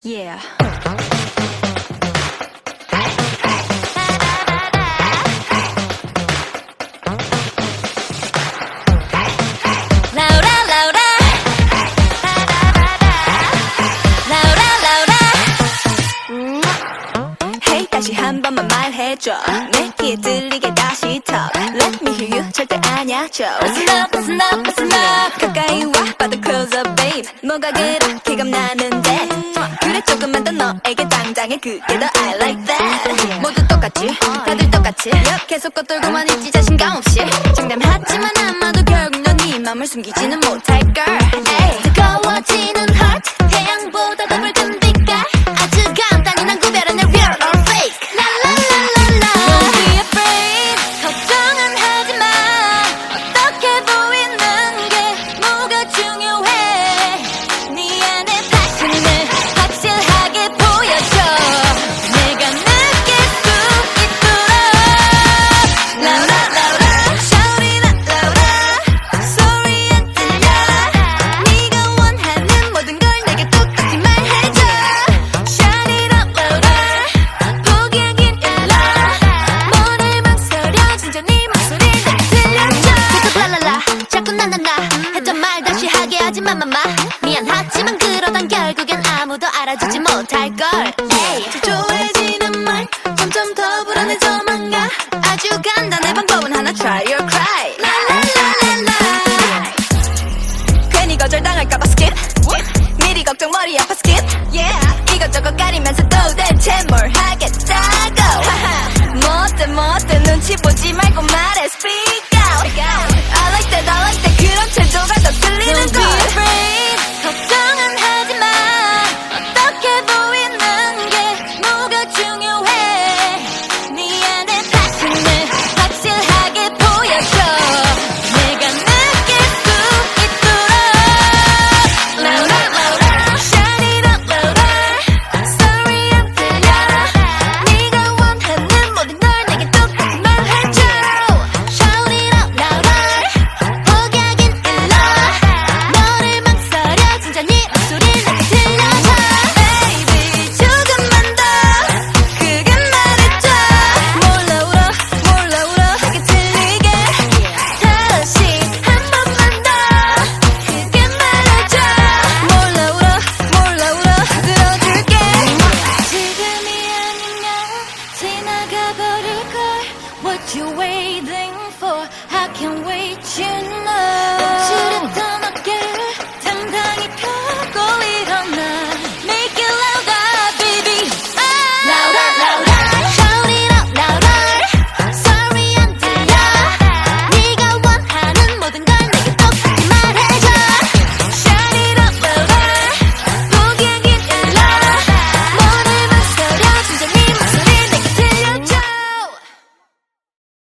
Yeah. 라우라 라우라 라우라 라우라 Hey 다시 한 번만 말해줘 내 귀에 들리게 다시 talk Let me hear you 절대 아냐 줘 Listen up listen up listen up 가까이 와 봐도 close up babe 뭐가 그렇게 겁나는데 그래 조금만 더 너에게 당당해 그게 더 I like that 모두 똑같지 다들 똑같이 계속 겉돌고만 있지 자신감 없이 장담하지만 아마도 결국 넌 네 맘을 숨기지는 못할걸 뜨거워지는 heart 태양보다 더 붉은 빛깔 아주 간단히 난 구별하는 real or fake 라라라라라 Don't be afraid 걱정은 하지마 어떻게 보이는 게 뭐가 중요해 네 안에 passion을 확실하게 보여줘 내가 느낄 수 있도록 라우라 라우라 Shout it out 라우라 소리 안 들려 네가 원하는 모든 걸 내게 똑같이 말해줘 Shout it out 라우라 포기하긴 일러 뭐를 망설여 진짜 네 목소리 내게 들려줘 계속 랄랄라 자꾸 나나나 했던 말 다시 하게 하지 마마마 미안하지만 그러던 결국엔 아무도 알아주지 못할걸 초조해지는 말 점점 더 불안해져만 가 아주 간단해 방법은 하나 Try your